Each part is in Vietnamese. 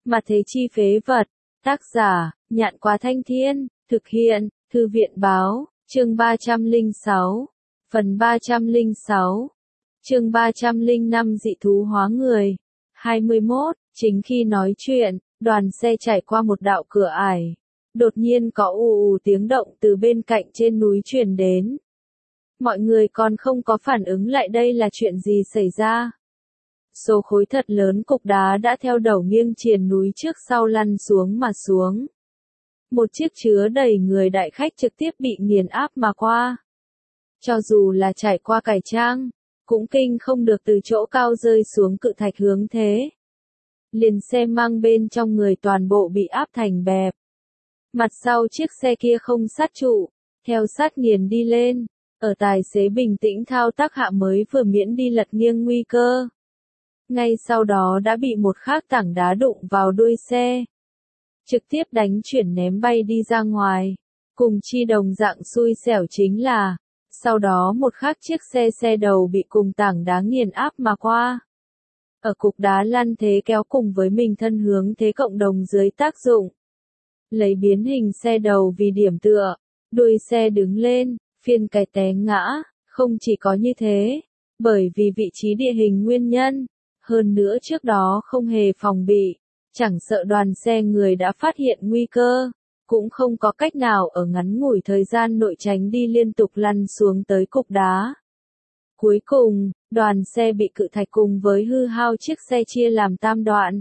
Mà thế chi phế vật. Tác giả, Nhạn Quá Thanh Thiên, thực hiện, Thư viện Báo, chương 306, phần 306, chương 305 dị thú hóa người. 21, chính khi nói chuyện, đoàn xe chạy qua một đạo cửa ải. Đột nhiên có ù ù tiếng động từ bên cạnh trên núi truyền đến. Mọi người còn không có phản ứng lại đây là chuyện gì xảy ra. Số khối thật lớn cục đá đã theo đầu nghiêng triền núi trước sau lăn xuống mà xuống. Một chiếc chứa đầy người đại khách trực tiếp bị nghiền áp mà qua. Cho dù là trải qua cải trang, cũng kinh không được từ chỗ cao rơi xuống cự thạch hướng thế. Liền xe mang bên trong người toàn bộ bị áp thành bẹp. Mặt sau chiếc xe kia không sát trụ, theo sát nghiền đi lên. Ở tài xế bình tĩnh thao tác hạ mới vừa miễn đi lật nghiêng nguy cơ. Ngay sau đó đã bị một khác tảng đá đụng vào đuôi xe. Trực tiếp đánh chuyển ném bay đi ra ngoài. Cùng chi đồng dạng xui xẻo chính là, sau đó một khác chiếc xe đầu bị cùng tảng đá nghiền áp mà qua. Ở cục đá lăn thế kéo cùng với mình thân hướng thế cộng đồng dưới tác dụng. Lấy biến hình xe đầu vì điểm tựa, đuôi xe đứng lên, phiên cái té ngã, không chỉ có như thế, bởi vì vị trí địa hình nguyên nhân, hơn nữa trước đó không hề phòng bị, chẳng sợ đoàn xe người đã phát hiện nguy cơ, cũng không có cách nào ở ngắn ngủi thời gian nội tránh đi liên tục lăn xuống tới cục đá. Cuối cùng, đoàn xe bị cự thạch cùng với hư hao chiếc xe chia làm tam đoạn.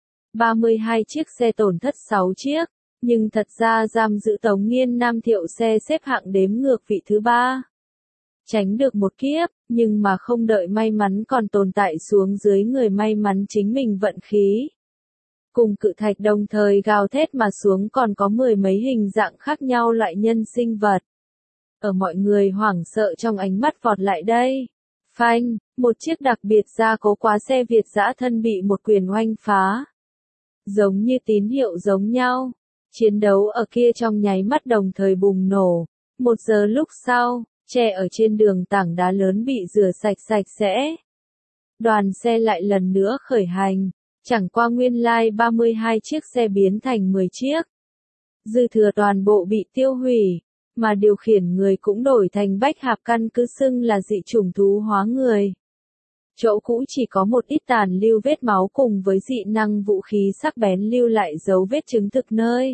32 chiếc xe tổn thất 6 chiếc, nhưng thật ra giam giữ Tống Nghiên Nam Thiệu xe xếp hạng đếm ngược vị thứ 3. Tránh được một kiếp, nhưng mà không đợi may mắn còn tồn tại xuống dưới người may mắn chính mình vận khí. Cùng cự thạch đồng thời gào thét mà xuống còn có mười mấy hình dạng khác nhau loại nhân sinh vật. Ở mọi người hoảng sợ trong ánh mắt vọt lại đây. Phanh, một chiếc đặc biệt gia cố quá xe Việt dã thân bị một quyền oanh phá. Giống như tín hiệu giống nhau. Chiến đấu ở kia trong nháy mắt đồng thời bùng nổ. 1 giờ lúc sau, tre ở trên đường tảng đá lớn bị rửa sạch sẽ. Đoàn xe lại lần nữa khởi hành. Chẳng qua nguyên lai 32 chiếc xe biến thành 10 chiếc. Dư thừa toàn bộ bị tiêu hủy, mà điều khiển người cũng đổi thành Bách Hạp căn cứ xưng là dị chủng thú hóa người. Chỗ cũ chỉ có một ít tàn lưu vết máu cùng với dị năng vũ khí sắc bén lưu lại dấu vết chứng thực nơi.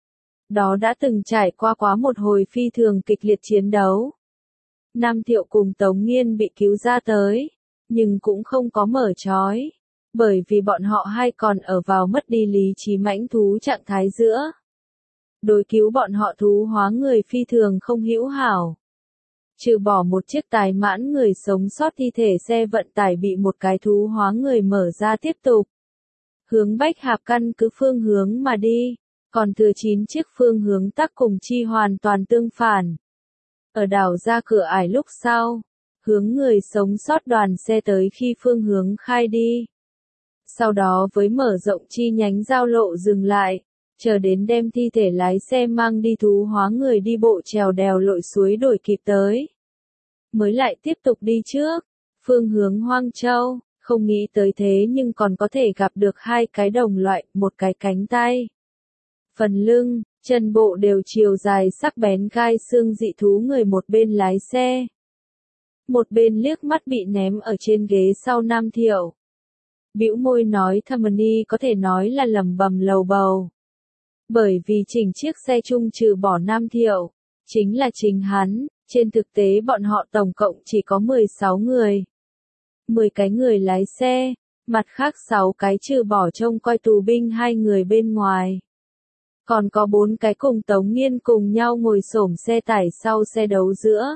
Đó đã từng trải qua quá một hồi phi thường kịch liệt chiến đấu. Nam Thiệu cùng Tống Nghiên bị cứu ra tới, nhưng cũng không có mở trói. Bởi vì bọn họ hai còn ở vào mất đi lý trí mãnh thú trạng thái giữa. Đối cứu bọn họ thú hóa người phi thường không hữu hảo. Trừ bỏ một chiếc tài mãn người sống sót thi thể xe vận tải bị một cái thú hóa người mở ra tiếp tục. Hướng Bách Hạp căn cứ phương hướng mà đi, còn thừa 9 chiếc phương hướng tắc cùng chi hoàn toàn tương phản. Ở đảo ra cửa ải lúc sau, hướng người sống sót đoàn xe tới khi phương hướng khai đi. Sau đó với mở rộng chi nhánh giao lộ dừng lại, chờ đến đem thi thể lái xe mang đi thú hóa người đi bộ trèo đèo lội suối đổi kịp tới. Mới lại tiếp tục đi trước, phương hướng Hoang Châu, không nghĩ tới thế nhưng còn có thể gặp được hai cái đồng loại, một cái cánh tay. Phần lưng, chân bộ đều chiều dài sắc bén gai xương dị thú người một bên lái xe. Một bên liếc mắt bị ném ở trên ghế sau Nam Thiệu. Bĩu môi nói Thầm có thể nói là lẩm bẩm lầu bầu. Bởi vì chỉnh chiếc xe chung trừ bỏ Nam Thiệu, chính là chính hắn, trên thực tế bọn họ tổng cộng chỉ có 16 người. 10 cái người lái xe, mặt khác 6 cái trừ bỏ trông coi tù binh 2 người bên ngoài. Còn có 4 cái cùng Tống Nghiên cùng nhau ngồi xổm xe tải sau xe đấu giữa.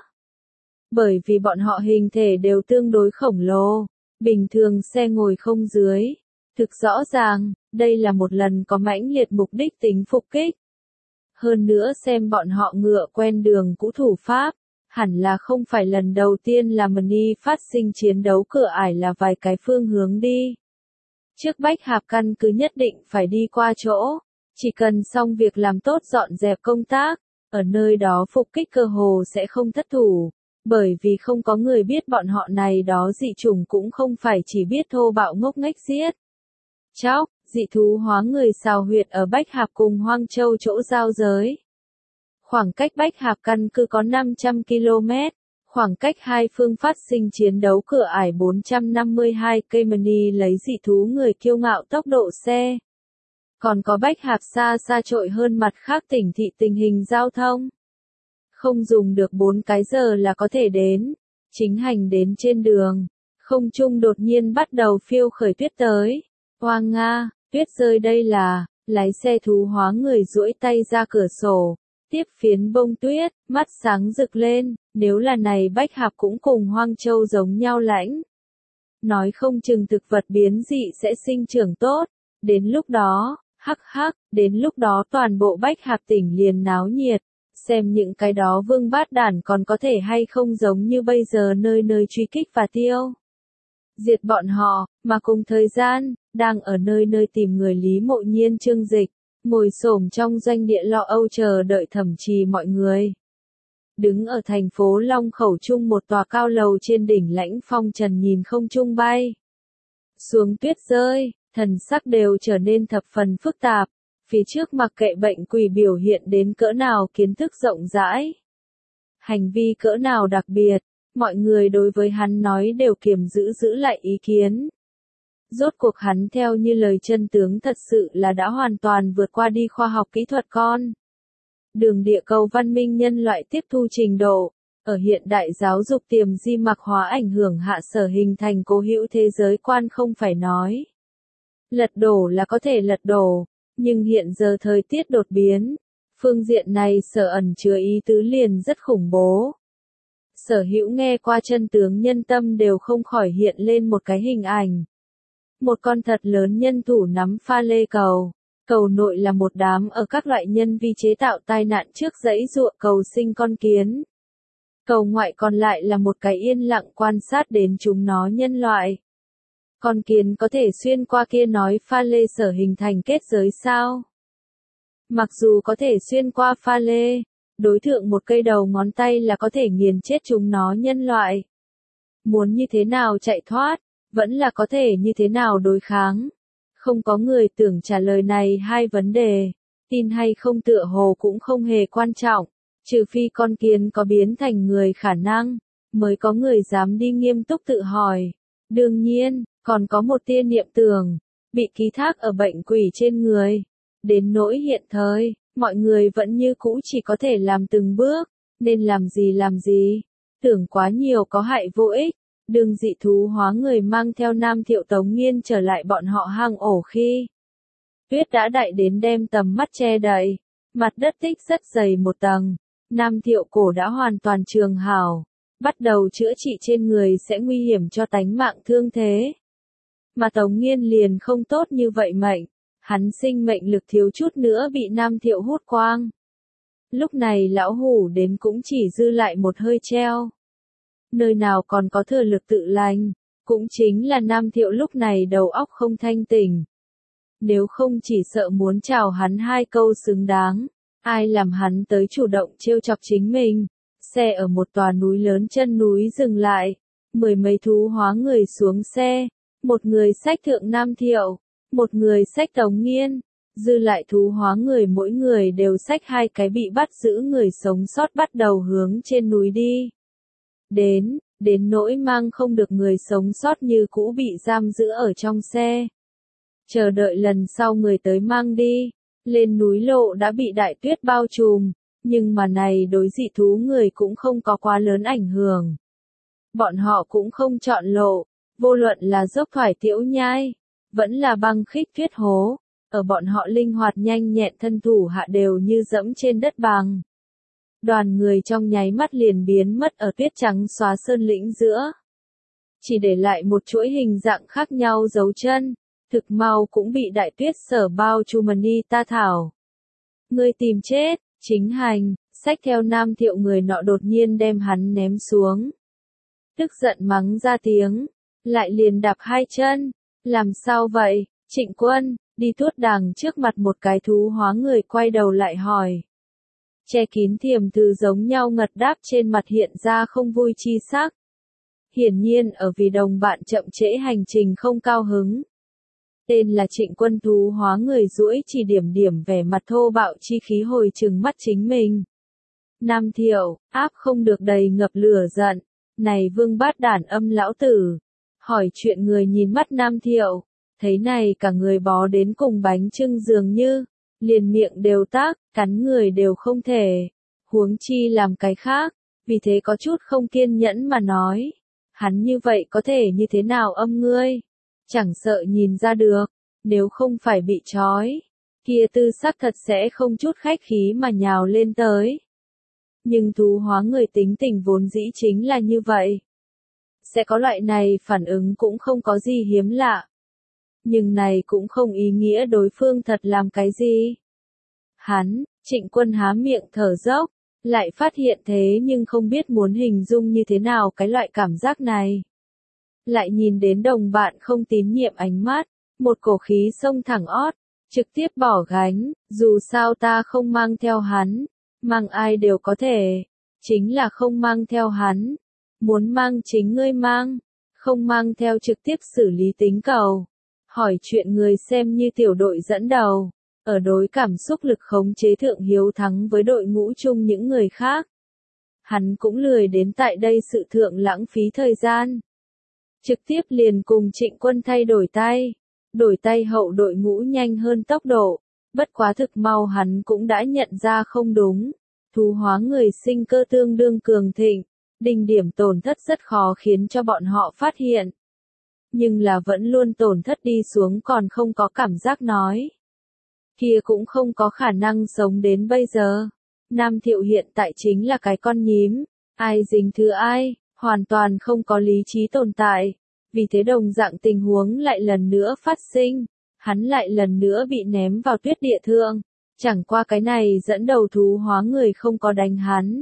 Bởi vì bọn họ hình thể đều tương đối khổng lồ. Bình thường xe ngồi không dưới. Thực rõ ràng, đây là một lần có mãnh liệt mục đích tính phục kích. Hơn nữa xem bọn họ ngựa quen đường cũ thủ pháp, hẳn là không phải lần đầu tiên là Mani phát sinh chiến đấu cửa ải là vài cái phương hướng đi. Trước Bách Hạp căn cứ nhất định phải đi qua chỗ, chỉ cần xong việc làm tốt dọn dẹp công tác, ở nơi đó phục kích cơ hồ sẽ không thất thủ. Bởi vì không có người biết bọn họ này đó dị chủng cũng không phải chỉ biết thô bạo ngốc nghếch giết. Chóc, dị thú hóa người xào huyệt ở Bách Hạp cùng Hoang Châu chỗ giao giới. Khoảng cách Bách Hạp căn cứ có 500 km, khoảng cách hai phương phát sinh chiến đấu cửa ải 452 km lấy dị thú người kiêu ngạo tốc độ xe. Còn có Bách Hạp xa xa trội hơn mặt khác tỉnh thị tình hình giao thông. Không dùng được 4 cái giờ là có thể đến. Chính hành đến trên đường, không trung đột nhiên bắt đầu phiêu khởi tuyết tới. Oang nga, tuyết rơi đây là, lái xe thú hóa người duỗi tay ra cửa sổ, tiếp phiến bông tuyết, mắt sáng rực lên, nếu là này Bách Hạp cũng cùng Hoang Châu giống nhau lãnh. Nói không chừng thực vật biến dị sẽ sinh trưởng tốt, đến lúc đó, hắc hắc, đến lúc đó toàn bộ Bách Hạp tỉnh liền náo nhiệt, xem những cái đó vương bát đản còn có thể hay không giống như bây giờ nơi nơi truy kích và tiêu diệt bọn họ, mà cùng thời gian, đang ở nơi nơi tìm người Lý Mộ Nhiên Trương Dịch, ngồi xổm trong doanh địa lo âu chờ đợi thẩm trì mọi người. Đứng ở thành phố Long Khẩu Trung một tòa cao lầu trên đỉnh lãnh phong trần nhìn không trung bay. Xuống tuyết rơi, thần sắc đều trở nên thập phần phức tạp, phía trước mặc kệ bệnh quỷ biểu hiện đến cỡ nào kiến thức rộng rãi. Hành vi cỡ nào đặc biệt, mọi người đối với hắn nói đều kiềm giữ lại ý kiến. Rốt cuộc hắn theo như lời chân tướng thật sự là đã hoàn toàn vượt qua đi khoa học kỹ thuật con. Đường địa cầu văn minh nhân loại tiếp thu trình độ, ở hiện đại giáo dục tiềm di mặc hóa ảnh hưởng hạ sở hình thành cố hữu thế giới quan không phải nói. Lật đổ là có thể lật đổ, nhưng hiện giờ thời tiết đột biến, phương diện này sở ẩn chứa ý tứ liền rất khủng bố. Sở hữu nghe qua chân tướng nhân tâm đều không khỏi hiện lên một cái hình ảnh. Một con thật lớn nhân thủ nắm pha lê cầu. Cầu nội là một đám ở các loại nhân vi chế tạo tai nạn trước giãy giụa cầu sinh con kiến. Cầu ngoại còn lại là một cái yên lặng quan sát đến chúng nó nhân loại. Con kiến có thể xuyên qua kia nói pha lê sở hình thành kết giới sao? Mặc dù có thể xuyên qua pha lê, đối thượng một cây đầu ngón tay là có thể nghiền chết chúng nó nhân loại. Muốn như thế nào chạy thoát, vẫn là có thể như thế nào đối kháng. Không có người tưởng trả lời này hai vấn đề, tin hay không tựa hồ cũng không hề quan trọng, trừ phi con kiến có biến thành người khả năng, mới có người dám đi nghiêm túc tự hỏi. Đương nhiên, còn có một tia niệm tưởng, bị ký thác ở bệnh quỷ trên người. Đến nỗi hiện thời, mọi người vẫn như cũ chỉ có thể làm từng bước, nên làm gì, tưởng quá nhiều có hại vô ích. Đường dị thú hóa người mang theo Nam Thiệu Tống Nghiên trở lại bọn họ hang ổ khi tuyết đã đại đến đem tầm mắt che đậy, mặt đất tích rất dày một tầng, Nam Thiệu cổ đã hoàn toàn trường hảo, bắt đầu chữa trị trên người sẽ nguy hiểm cho tánh mạng thương thế. Mà Tống Nghiên liền không tốt như vậy mệnh, hắn sinh mệnh lực thiếu chút nữa bị Nam Thiệu hút quang. Lúc này lão hủ đến cũng chỉ dư lại một hơi treo. Nơi nào còn có thừa lực tự lành, cũng chính là Nam Thiệu lúc này đầu óc không thanh tỉnh. Nếu không chỉ sợ muốn chào hắn hai câu xứng đáng, ai làm hắn tới chủ động trêu chọc chính mình. Xe ở một tòa núi lớn chân núi dừng lại, 10 mấy thú hóa người xuống xe, một người xách thượng Nam Thiệu, một người xách Tống Nghiên, dư lại thú hóa người mỗi người đều xách hai cái bị bắt giữ người sống sót bắt đầu hướng trên núi đi. Đến nỗi mang không được người sống sót như cũ bị giam giữ ở trong xe. Chờ đợi lần sau người tới mang đi, lên núi lộ đã bị đại tuyết bao trùm, nhưng mà này đối dị thú người cũng không có quá lớn ảnh hưởng. Bọn họ cũng không chọn lộ, vô luận là dốc thoải tiểu nhai, vẫn là băng khích tuyết hố, ở bọn họ linh hoạt nhanh nhẹn thân thủ hạ đều như dẫm trên đất bằng. Đoàn người trong nháy mắt liền biến mất ở tuyết trắng xóa sơn lĩnh giữa. Chỉ để lại một chuỗi hình dạng khác nhau dấu chân, thực mau cũng bị đại tuyết sở bao Chumani ta thảo. Người tìm chết, chính hành, xách theo Nam Thiệu người nọ đột nhiên đem hắn ném xuống. Tức giận mắng ra tiếng, lại liền đạp hai chân, làm sao vậy, Trịnh Quân, đi tuốt đàng trước mặt một cái thú hóa người quay đầu lại hỏi. Che kín thiềm từ giống nhau ngật đáp trên mặt hiện ra không vui chi sắc. Hiển nhiên ở vì đồng bạn chậm trễ hành trình không cao hứng. tên là Trịnh Quân thú hóa người duỗi chỉ điểm điểm vẻ mặt thô bạo chi khí hồi trừng mắt chính mình. Nam Thiệu, áp không được đầy ngập lửa giận. Này vương bát đản âm lão tử. Hỏi chuyện người nhìn mắt Nam Thiệu. Thấy này cả người bó đến cùng bánh chưng dường như. Liền miệng đều tắc, cắn người đều không thể. Huống chi làm cái khác. Vì thế có chút không kiên nhẫn mà nói. Hắn như vậy có thể như thế nào âm ngươi? Chẳng sợ nhìn ra được. Nếu không phải bị trói. Kia tư sắc thật sẽ không chút khách khí mà nhào lên tới. Nhưng thú hóa người tính tình vốn dĩ chính là như vậy. Sẽ có loại này phản ứng cũng không có gì hiếm lạ. Nhưng này cũng không ý nghĩa đối phương thật làm cái gì. Hắn, Trịnh Quân há miệng thở dốc, lại phát hiện thế nhưng không biết muốn hình dung như thế nào cái loại cảm giác này. Lại nhìn đến đồng bạn không tín nhiệm ánh mắt, một cổ khí xông thẳng ót, trực tiếp bỏ gánh, dù sao ta không mang theo hắn. Mang ai đều có thể, chính là không mang theo hắn. Muốn mang chính ngươi mang, không mang theo trực tiếp xử lý tính cầu. Hỏi chuyện người xem như tiểu đội dẫn đầu, ở đối cảm xúc lực khống chế thượng hiếu thắng với đội ngũ chung những người khác. Hắn cũng lười đến tại đây sự thượng lãng phí thời gian. Trực tiếp liền cùng Trịnh Quân thay đổi tay hậu đội ngũ nhanh hơn tốc độ. Bất quá thực mau hắn cũng đã nhận ra không đúng. Thú hóa người sinh cơ tương đương cường thịnh, đỉnh điểm tổn thất rất khó khiến cho bọn họ phát hiện. Nhưng là vẫn luôn tổn thất đi xuống còn không có cảm giác nói. Kia cũng không có khả năng sống đến bây giờ. Nam Thiệu hiện tại chính là cái con nhím, ai dính thứ ai, hoàn toàn không có lý trí tồn tại. Vì thế đồng dạng tình huống lại lần nữa phát sinh, hắn lại lần nữa bị ném vào tuyết địa thượng. Chẳng qua cái này dẫn đầu thú hóa người không có đánh hắn,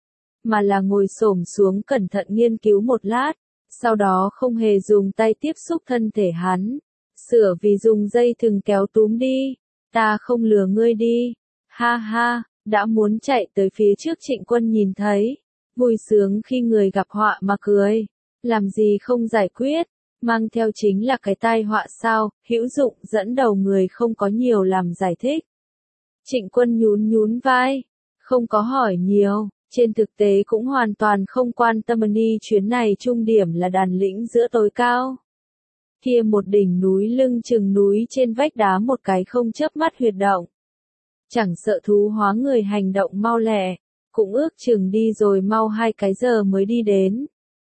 mà là ngồi xổm xuống cẩn thận nghiên cứu một lát, sau đó không hề dùng tay tiếp xúc thân thể hắn, sửa vì dùng dây thừng kéo túm đi, ta không lừa ngươi đi, ha ha, đã muốn chạy tới phía trước Trịnh Quân nhìn thấy, vui sướng khi người gặp họa mà cười, làm gì không giải quyết, mang theo chính là cái tai họa sao, hữu dụng dẫn đầu người không có nhiều làm giải thích. Trịnh Quân nhún nhún vai, không có hỏi nhiều, trên thực tế cũng hoàn toàn không quan tâm đi chuyến này trung điểm là đàn lĩnh giữa tối cao. Kia một đỉnh núi lưng chừng núi trên vách đá một cái không chớp mắt huyệt động. Chẳng sợ thú hóa người hành động mau lẹ, cũng ước chừng đi rồi mau 2 cái giờ mới đi đến.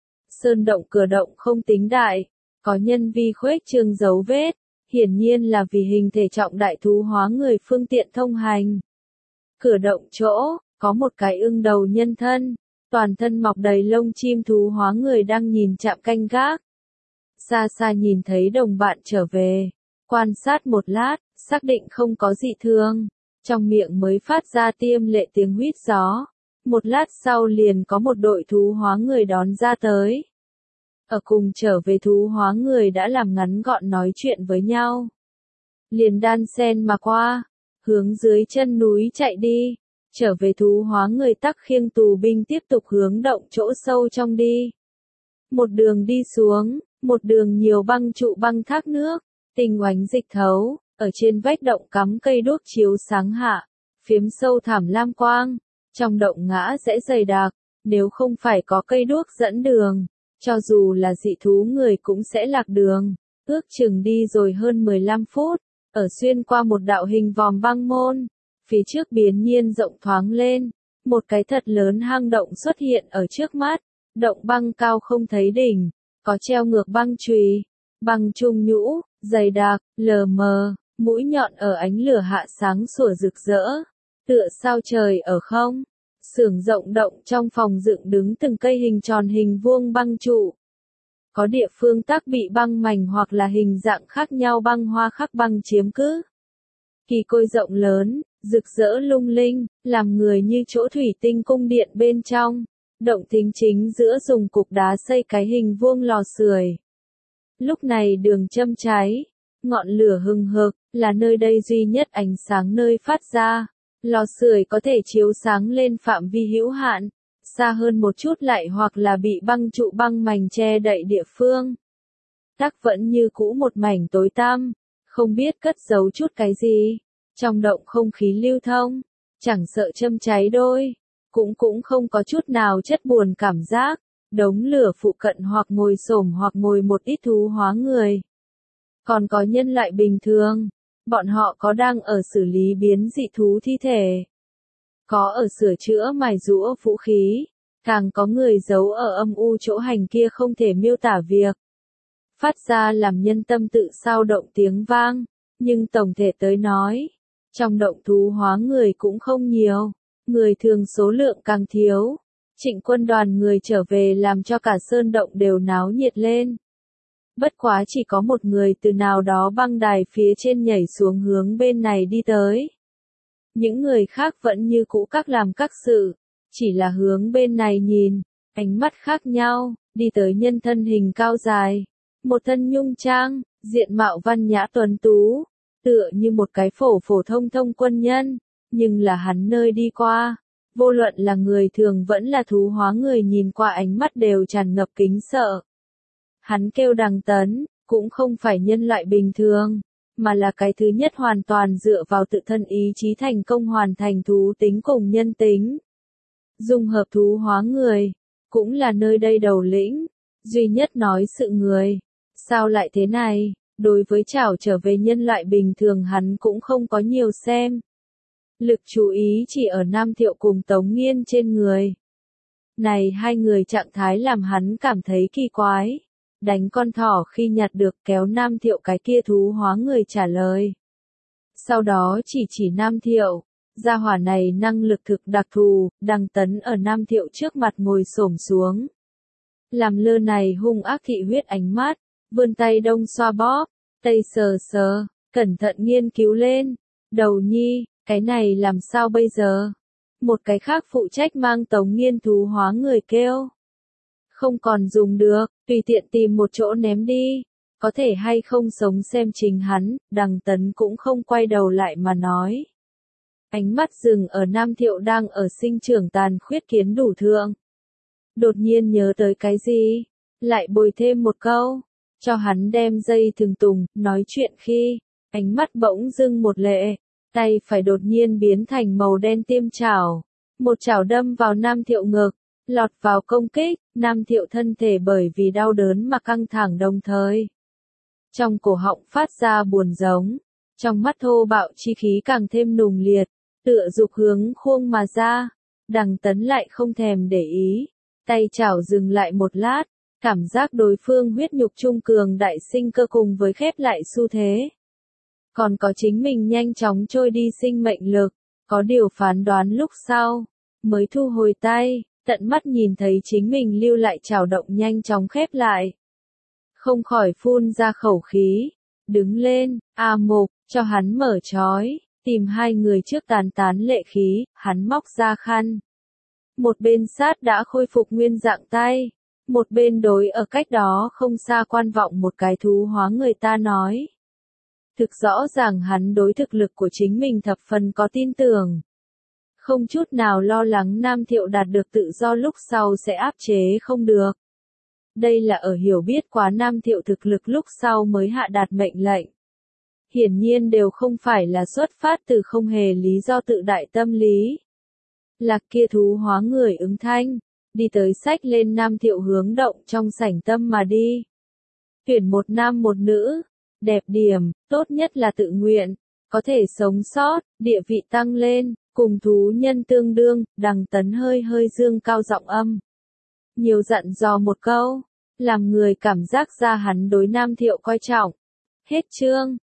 Sơn động cửa động không tính đại, có nhân vi khuếch trương dấu vết. Hiển nhiên là vì hình thể trọng đại thú hóa người phương tiện thông hành. Cửa động chỗ, có một cái ưng đầu nhân thân, toàn thân mọc đầy lông chim thú hóa người đang nhìn chạm canh gác. Xa xa nhìn thấy đồng bạn trở về, quan sát một lát, xác định không có dị thường, trong miệng mới phát ra tiêm lệ tiếng huýt gió. Một lát sau liền có một đội thú hóa người đón ra tới. Ở cùng trở về thú hóa người đã làm ngắn gọn nói chuyện với nhau. Liền đan sen mà qua, hướng dưới chân núi chạy đi, trở về thú hóa người tắc khiêng tù binh tiếp tục hướng động chỗ sâu trong đi. Một đường đi xuống, một đường nhiều băng trụ băng thác nước, tinh oánh dịch thấu, ở trên vách động cắm cây đuốc chiếu sáng hạ, phiếm sâu thảm lam quang, trong động ngã sẽ dày đặc, nếu không phải có cây đuốc dẫn đường. Cho dù là dị thú người cũng sẽ lạc đường, ước chừng đi rồi hơn 15 phút, ở xuyên qua một đạo hình vòm băng môn, phía trước biến nhiên rộng thoáng lên, một cái thật lớn hang động xuất hiện ở trước mắt, động băng cao không thấy đỉnh, có treo ngược băng chùy, băng trung nhũ, dày đặc, lờ mờ, mũi nhọn ở ánh lửa hạ sáng sủa rực rỡ, tựa sao trời ở không. Xưởng rộng động trong phòng dựng đứng từng cây hình tròn hình vuông băng trụ. Có địa phương tác bị băng mảnh hoặc là hình dạng khác nhau băng hoa khắc băng chiếm cứ. Kỳ côi rộng lớn, rực rỡ lung linh, làm người như chỗ thủy tinh cung điện bên trong. Động thính chính giữa dùng cục đá xây cái hình vuông lò sưởi. Lúc này đường châm cháy, ngọn lửa hừng hực, là nơi đây duy nhất ánh sáng nơi phát ra. Lò sưởi có thể chiếu sáng lên phạm vi hữu hạn, xa hơn một chút lại hoặc là bị băng trụ băng mảnh che đậy địa phương. Tắc vẫn như cũ một mảnh tối tăm, không biết cất giấu chút cái gì. Trong động không khí lưu thông, chẳng sợ châm cháy đôi, cũng không có chút nào chất buồn cảm giác. Đống lửa phụ cận hoặc ngồi xổm hoặc ngồi một ít thú hóa người. Còn có nhân loại bình thường, bọn họ có đang ở xử lý biến dị thú thi thể, có ở sửa chữa mài giũa vũ khí, càng có người giấu ở âm u chỗ hành kia không thể miêu tả việc. Phát ra làm nhân tâm tự sao động tiếng vang, nhưng tổng thể tới nói, trong động thú hóa người cũng không nhiều, người thường số lượng càng thiếu. Trịnh quân đoàn người trở về làm cho cả sơn động đều náo nhiệt lên. Bất quá chỉ có một người từ nào đó băng đài phía trên nhảy xuống hướng bên này đi tới. Những người khác vẫn như cũ các làm các sự, chỉ là hướng bên này nhìn, ánh mắt khác nhau, đi tới nhân thân hình cao dài, một thân nhung trang, diện mạo văn nhã tuấn tú, tựa như một cái phổ thông quân nhân, nhưng là hắn nơi đi qua. Vô luận là người thường vẫn là thú hóa người nhìn qua ánh mắt đều tràn ngập kính sợ. Hắn kêu Đằng Tấn, cũng không phải nhân loại bình thường, mà là cái thứ nhất hoàn toàn dựa vào tự thân ý chí thành công hoàn thành thú tính cùng nhân tính. Dung hợp thú hóa người, cũng là nơi đây đầu lĩnh, duy nhất nói sự người. Sao lại thế này, đối với chảo trở về nhân loại bình thường hắn cũng không có nhiều xem. Lực chú ý chỉ ở Nam Thiệu cùng Tống Nghiên trên người. Này hai người trạng thái làm hắn cảm thấy kỳ quái. Đánh con thỏ khi nhặt được kéo Nam Thiệu cái kia thú hóa người trả lời. Sau đó chỉ Nam Thiệu, gia hỏa này năng lực thực đặc thù, Đằng Tấn ở Nam Thiệu trước mặt ngồi xổm xuống. Làm lơ này hung ác thị huyết ánh mắt, vươn tay đông xoa bóp, tay sờ sờ, cẩn thận nghiên cứu lên. Đầu nhi, cái này làm sao bây giờ? Một cái khác phụ trách mang Tống Nghiên thú hóa người kêu. Không còn dùng được, tùy tiện tìm một chỗ ném đi. Có thể hay không sống xem chính hắn, Đằng Tấn cũng không quay đầu lại mà nói. Ánh mắt dừng ở Nam Thiệu đang ở sinh trưởng tàn khuyết kiến đủ thượng. Đột nhiên nhớ tới cái gì? Lại bồi thêm một câu. Cho hắn đem dây thừng tùng, nói chuyện khi, ánh mắt bỗng dưng một lệ. Tay phải đột nhiên biến thành màu đen tiêm chảo. Một chảo đâm vào Nam Thiệu ngực, lọt vào công kích, Nam Thiệu thân thể bởi vì đau đớn mà căng thẳng đồng thời. Trong cổ họng phát ra buồn giống, trong mắt thô bạo chi khí càng thêm nùng liệt, tựa dục hướng khuông mà ra. Đằng Tấn lại không thèm để ý, tay chảo dừng lại một lát, cảm giác đối phương huyết nhục trung cường đại sinh cơ cùng với khép lại xu thế. Còn có chính mình nhanh chóng trôi đi sinh mệnh lực, có điều phán đoán lúc sau, mới thu hồi tay, tận mắt nhìn thấy chính mình lưu lại chảo động nhanh chóng khép lại. Không khỏi phun ra khẩu khí, đứng lên, Mục, cho hắn mở trói, tìm hai người trước tán lệ khí, hắn móc ra khăn. Một bên sát đã khôi phục nguyên dạng tay, một bên đối ở cách đó không xa quan vọng một cái thú hóa người ta nói. Thực rõ ràng hắn đối thực lực của chính mình thập phần có tin tưởng. Không chút nào lo lắng Nam Thiệu đạt được tự do lúc sau sẽ áp chế không được. Đây là ở hiểu biết quá Nam Thiệu thực lực lúc sau mới hạ đạt mệnh lệnh. Hiển nhiên đều không phải là xuất phát từ không hề lý do tự đại tâm lý. Lạc kia thú hóa người ứng thanh, đi tới xách lên Nam Thiệu hướng động trong sảnh tâm mà đi. Tuyển một nam một nữ, đẹp điểm, tốt nhất là tự nguyện, có thể sống sót, địa vị tăng lên, cùng thú nhân tương đương. Đằng Tấn hơi dương cao giọng âm. Nhiều dặn dò một câu, làm người cảm giác ra hắn đối Nam Thiệu coi trọng. Hết chương.